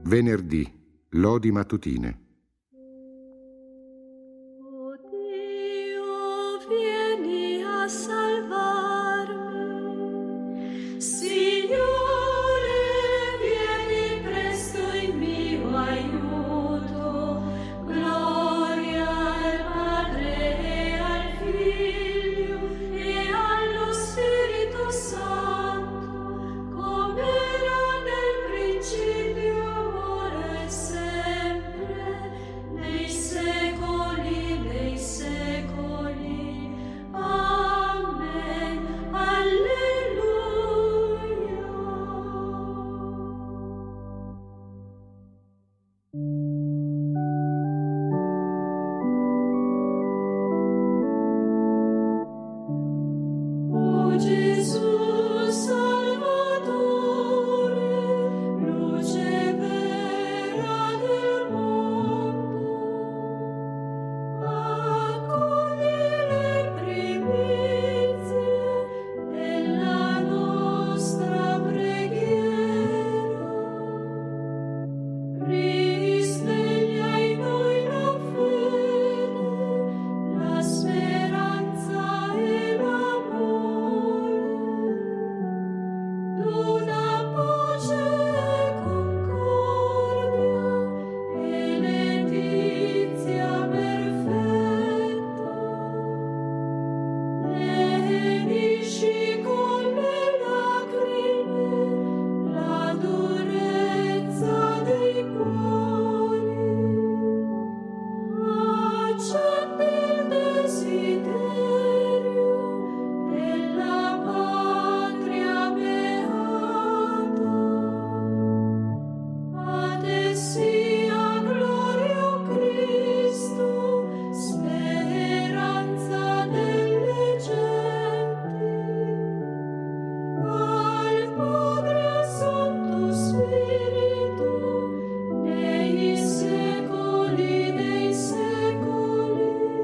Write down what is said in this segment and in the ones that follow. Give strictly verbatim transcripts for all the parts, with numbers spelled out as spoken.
Venerdì, lodi mattutine. O Dio, vieni a salvarmi. Signore, vieni presto in mio aiuto. Gloria al Padre e al Figlio e allo Spirito Santo, come era nel principio, ora e sempre, nei secoli dei secoli. Amen. Alleluia. O Gesù Salvatore, luce vera del mondo, accogli le primizie della nostra preghiera. Risveglia in noi la fede, la speranza e l'amore. Dona pace e concordia e letizia perfetta. Lenisci con le lacrime la durezza dei cuori. Accetti il desiderio della patria beata. A te sia gloria, o Cristo, speranza delle genti. Al Padre, al Santo Spirito, nei secoli dei secoli.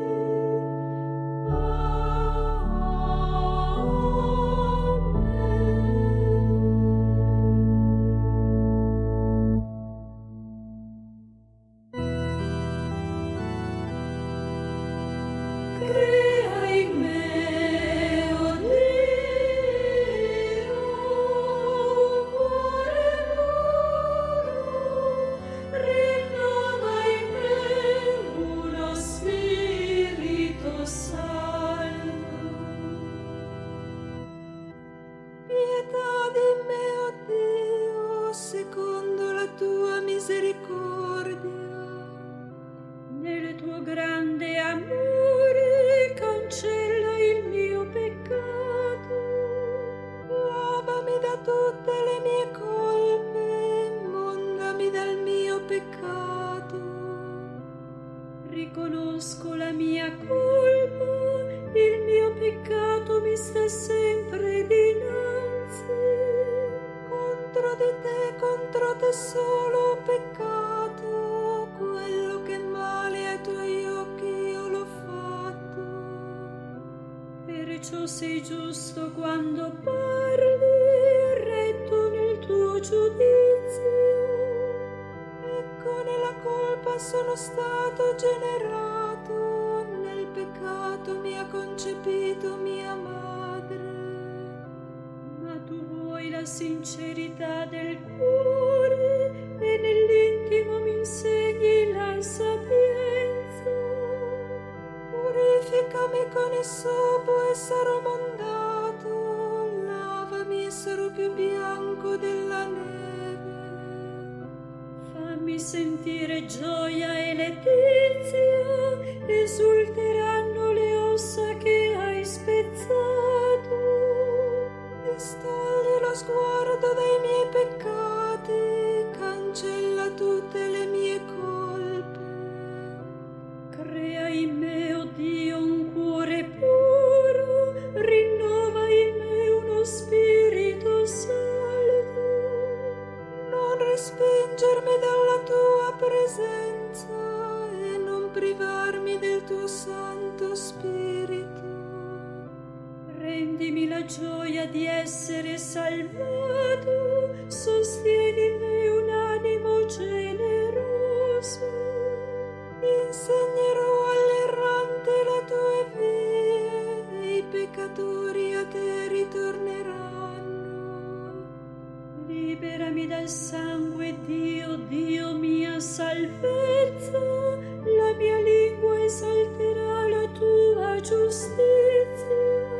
Amen. Crea in me, o Dio, cuore puro, rinnova in me uno spirito saldo. Pietà di me, o Dio, secondo la tua misericordia. Nel tuo grande amore cancella il mio peccato. Lavami da tutte le mie colpe, mondami dal mio peccato. Riconosco la mia colpa, il mio peccato mi sta sempre dinanzi. Contro di te, contro te solo ho peccato, quello che male ai tuoi occhi io l'ho fatto. Perciò sei giusto quando parli, retto nel tuo giudizio. Ecco, nella colpa sono stato generato, nel peccato mi ha concepito mia madre. Ma tu vuoi la sincerità del cuore e nell'intimo mi insegni la sapienza. Purificami con isopo e sarò mondato, lavami e sarò più bianco della neve. Fammi sentire gioia e letizia, esulteranno le ossa che hai spezzato. Distogli lo sguardo dai miei peccati, cancella tutte le mie colpe. Crea in me, o Dio, un cuore puro, rinnova in me uno spirito saldo. Non respingermi dalla tua presenza e non privarmi del tuo Santo Spirito. Rendimi la gioia di essere salvato, sostieni in me un animo gelo. e sangue, Dio, Dio mia salvezza, la mia lingua esalterà la tua giustizia.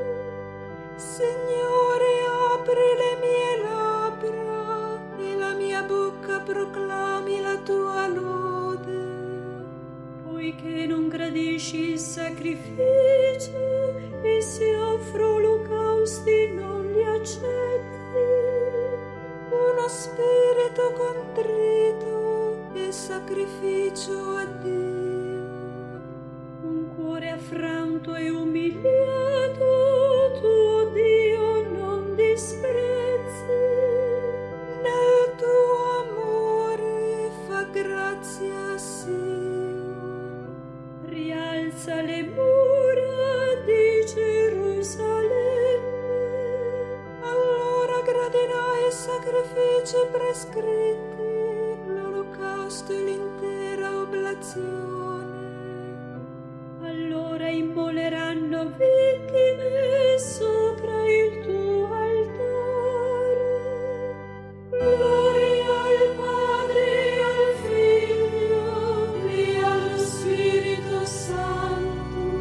Signore, apri le mie labbra e la mia bocca proclami la tua lode. Poiché non gradisci il sacrificio e se offro olocausti non li accetti, uno spirito contrito e sacrificio a Dio, un cuore affranto e umiliato, tuo Dio non disprezzi. Nel tuo amore fa grazia a Sion, rialza le mura di Gerusalemme. Allora graderai i sacrifici prescritti, l'olocausto e l'intera oblazione. Allora immoleranno vittime sopra il tuo altare. Gloria al Padre e al Figlio e allo Spirito Santo,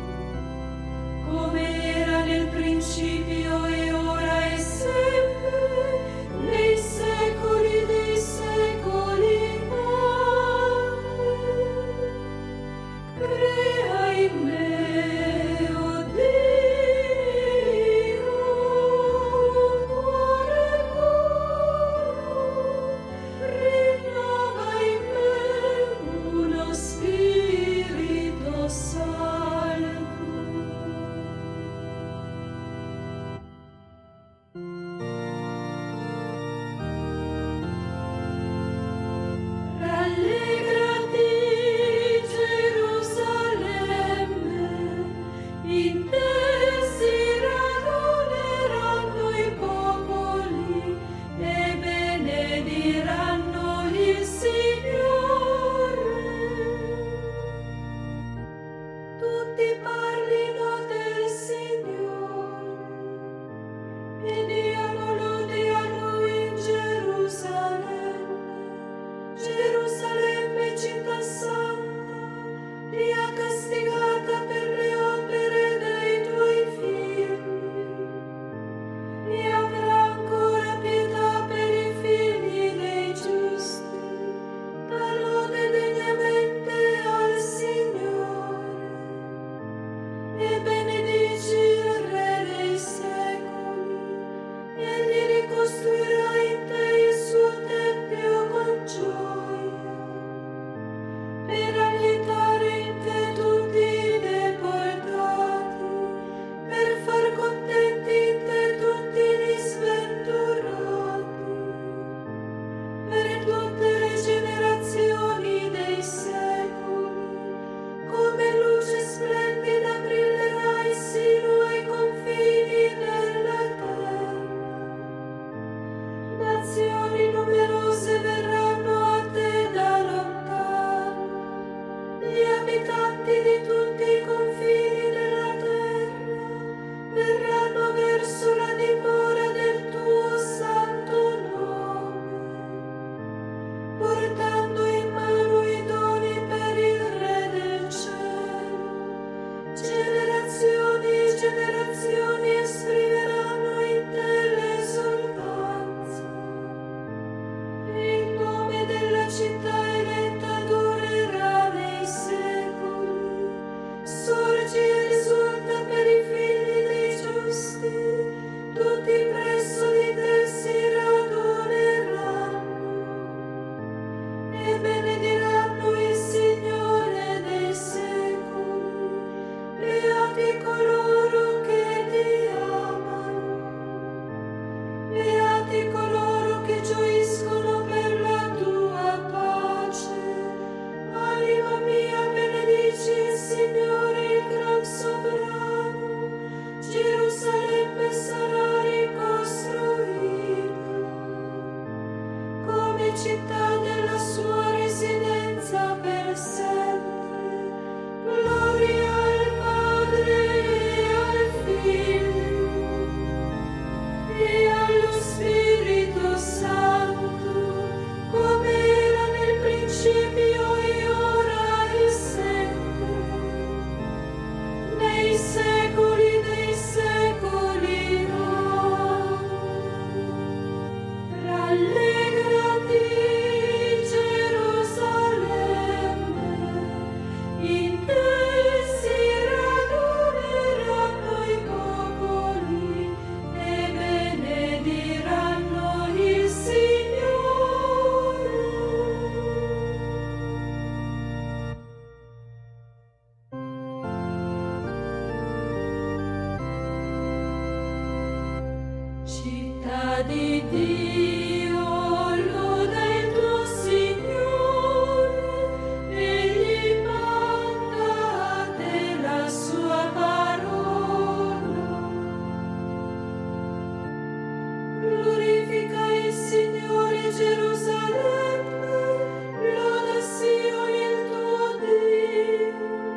come era nel principio e ora e sempre, nei secoli dei secoli. Amen. Crea in me, o Dio, un cuore puro, rinnova in me uno spirito saldo. Rallegrati, Gerusalemme, in te si raduneranno i popoli e benediranno il Signore. Tutti parlino del Signore e diano lode a Lui in Gerusalemme. Gerusalemme, città santa, li ha castigata per le opere dei tuoi figli, e avrà ancora pietà per i figli dei giusti. Da lode degnamente al Signore e benedici il Re dei secoli. Egli ricostruirà in te il suo tempio con gioia, per allietare in te tutti i deportati, per far contenti in te tutti gli sventurati, per tutte le generazioni dei secoli. Come luce splendida brillerai sino ai confini della terra. Nazioni numerose verranno a te da lontano, gli abitanti di tutti i confini della terra verranno verso la dimora del tuo santo nome, portando in mano i doni per il Re del cielo. Generazioni e generazioni esprimeranno in te l'esultanza. Il nome della città eletta durerà nei secoli. Sorge e risulta per i figli dei giusti, tutti presso di te si raduneranno e benediranno il Signore dei secoli. Beati coloro che ti amano, beati coloro che gioiscono per la tua pace. Anima mia, benedici il Signore, il gran sovrano. Gerusalemme sarà ricostruita come città della sua residenza per sempre. Gloria al Padre Città di Dio, loda il tuo Signore, egli manda a te la sua parola. Glorifica il Signore Gerusalemme, loda Sion il tuo Dio,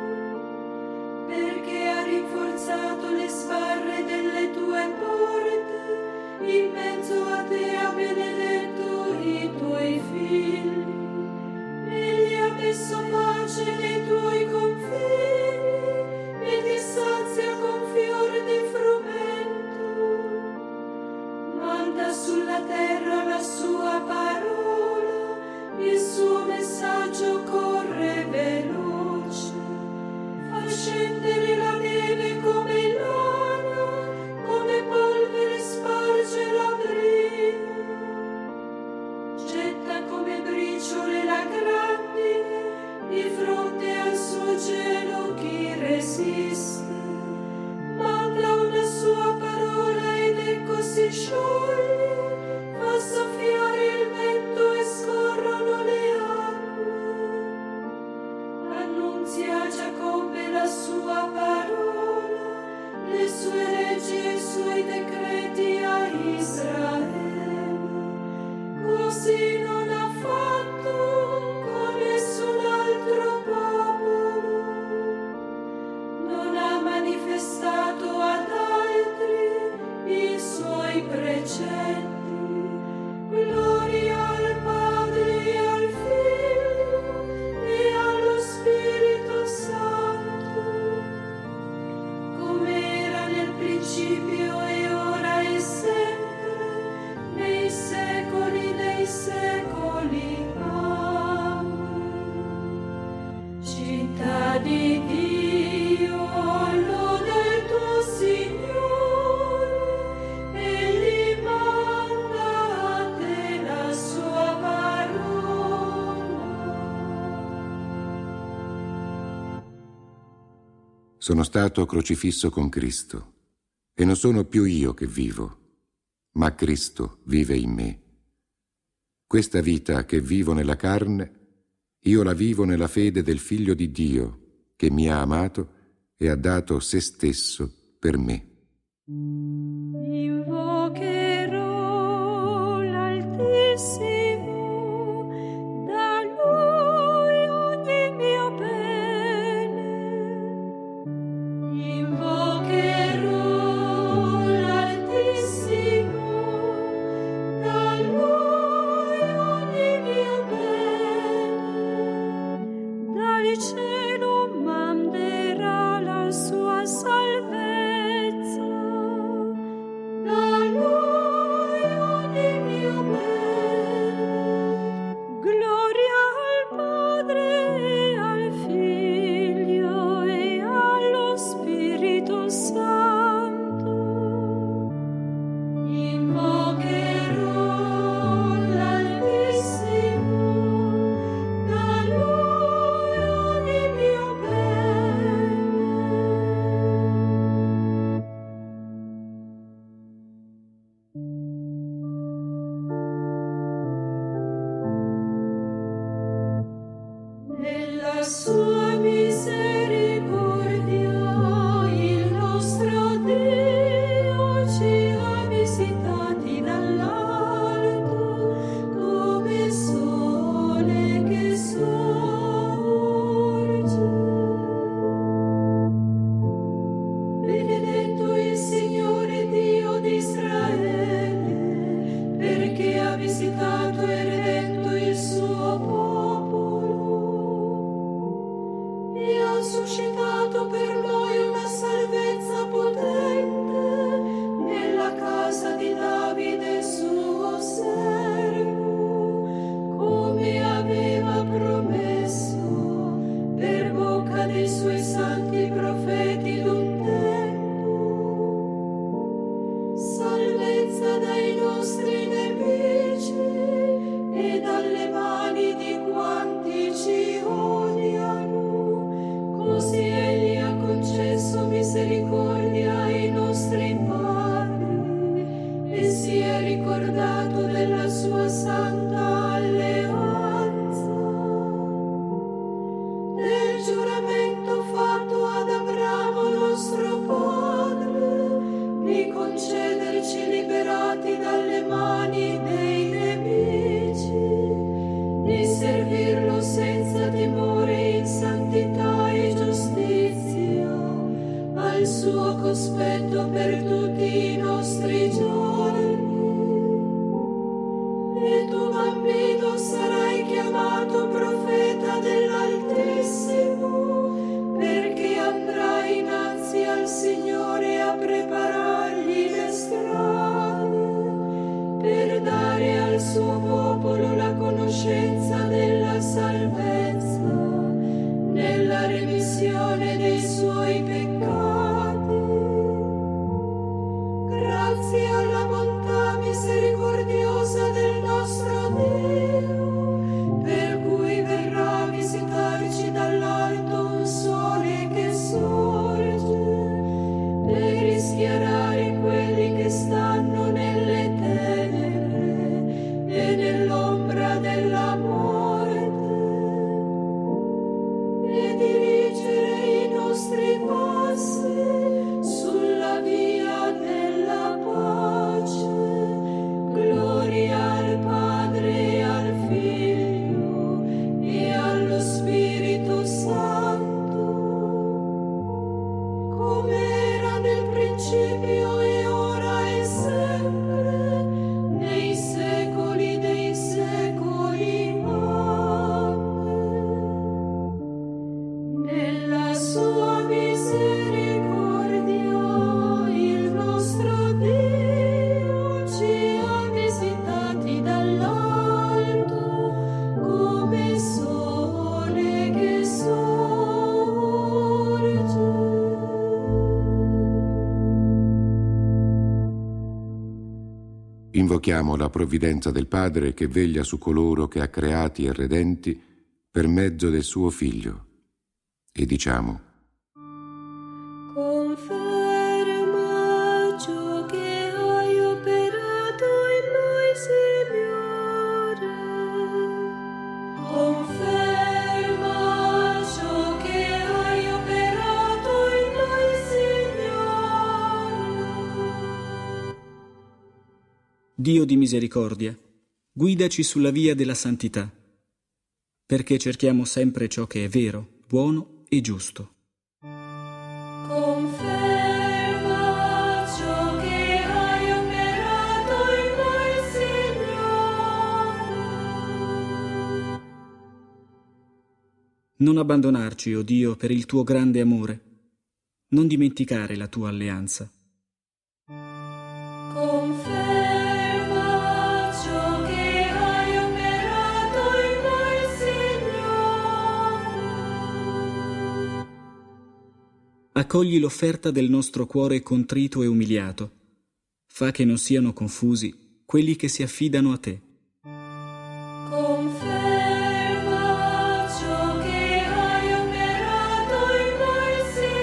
perché ha rinforzato le sbarre delle tue porte, in mezzo a te ha benedetto i tuoi figli, egli ha messo pace nei tuoi confini e ti sazia con fior di frumento. Manda sulla terra la sua parola, il suo messaggio corre veloce, fa scendere la neve come lana, come polvere sparge la brina, getta come briciole la grandine, di fronte al suo cielo chi resiste? Manda una sua parola ed ecco si scioglie, fa soffiare il vento e scorrono le acque. Annunzia a Giacobbe la sua parola, le sue leggi e i suoi decreti a Israele. Così non ha fatto con nessun altro popolo, non ha manifestato ad altri i suoi precetti. Gloria al Padre e al Figlio e allo Spirito Santo, come era nel principio e ora e sempre, nei secoli dei secoli. Amen. Città di Dio, loda il tuo Signore, egli manda a te la sua parola. Sono stato crocifisso con Cristo e non sono più io che vivo, ma Cristo vive in me. Questa vita che vivo nella carne, io la vivo nella fede del Figlio di Dio, che mi ha amato e ha dato se stesso per me. Invocherò l'Altissimo, da Lui ogni mio bene. Invocherò l'Altissimo, da Lui ogni mio bene. Dal cielo manderà la sua salvezza, da Lui ogni mio bene. del suo cospetto per tutti i nostri giorni. E tu, bambino, sarai chiamato profeta dell'Altissimo, perché andrai innanzi al Signore a preparargli le strade, per dare al suo popolo la conoscenza della salvezza, nella remissione dei suoi peccati. Grazie alla bontà misericordiosa del nostro Dio, per cui verrà a visitarci dall'alto un sole che sorge, per rischiarare quelli che stanno nelle tenebre e nell'ombra della morte, e dirigere i nostri passi sulla via della pace. Gloria al Padre e al Figlio e allo Spirito Santo, come era nel principio e ora e sempre, nei secoli dei secoli. Amen. Nella sua misericordia il nostro Dio ci ha visitati dall'alto come sole che sorge. Invochiamo la provvidenza del Padre che veglia su coloro che ha creati e redenti per mezzo del suo Figlio. E diciamo: Conferma ciò che hai operato in noi, Signore. Conferma ciò che hai operato in noi, Signore. Dio di misericordia, guidaci sulla via della santità, perché cerchiamo sempre ciò che è vero, buono e giusto. Conferma ciò che hai operato in noi, Signore. Non abbandonarci, o Dio, per il tuo grande amore. Non dimenticare la tua alleanza. Conferma ciò che hai operato in noi, Signore. Accogli l'offerta del nostro cuore contrito e umiliato. Fa che non siano confusi quelli che si affidano a te. Conferma ciò che hai operato in noi,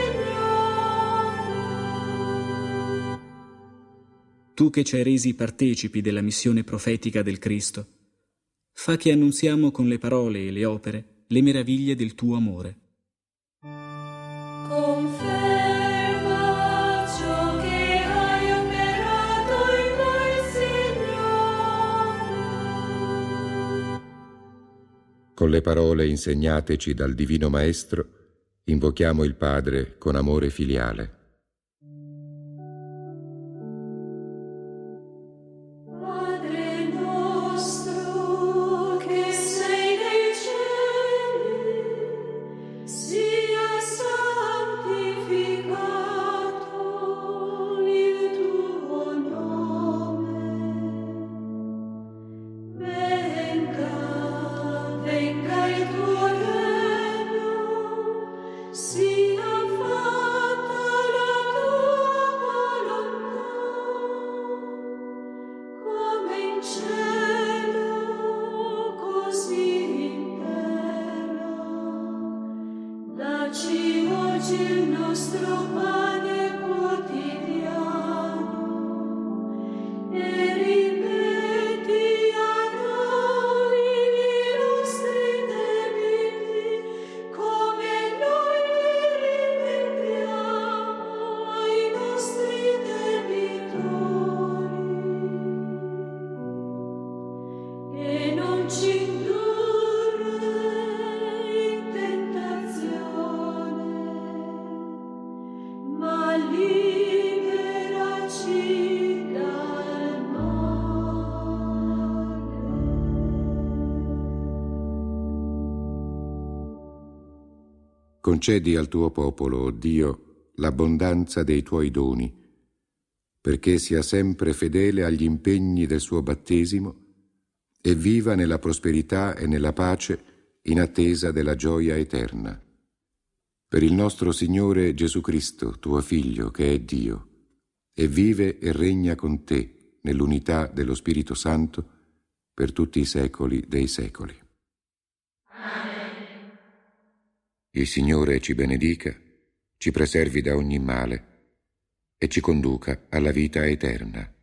Signore. Tu che ci hai resi partecipi della missione profetica del Cristo, fa che annunziamo con le parole e le opere le meraviglie del tuo amore. Conferma ciò che hai operato in noi, Signore. Con le parole insegnateci dal Divino Maestro, invochiamo il Padre con amore filiale. Padre nostro che sei nei cieli, sia santificato il tuo nome. Venga, venga il tuo regno, sia fatta la tua volontà, come in cielo, così in terra. Dacci oggi il nostro pane quotidiano e rimetti a noi i nostri debiti, come noi li rimettiamo ai nostri debitori. E non ci indurre in tentazione, liberaci dal male. Concedi al tuo popolo, o Dio, l'abbondanza dei tuoi doni, perché sia sempre fedele agli impegni del suo battesimo e viva nella prosperità e nella pace in attesa della gioia eterna. Per il nostro Signore Gesù Cristo, tuo Figlio, che è Dio, e vive e regna con te nell'unità dello Spirito Santo per tutti i secoli dei secoli. Amen. Il Signore ci benedica, ci preservi da ogni male e ci conduca alla vita eterna.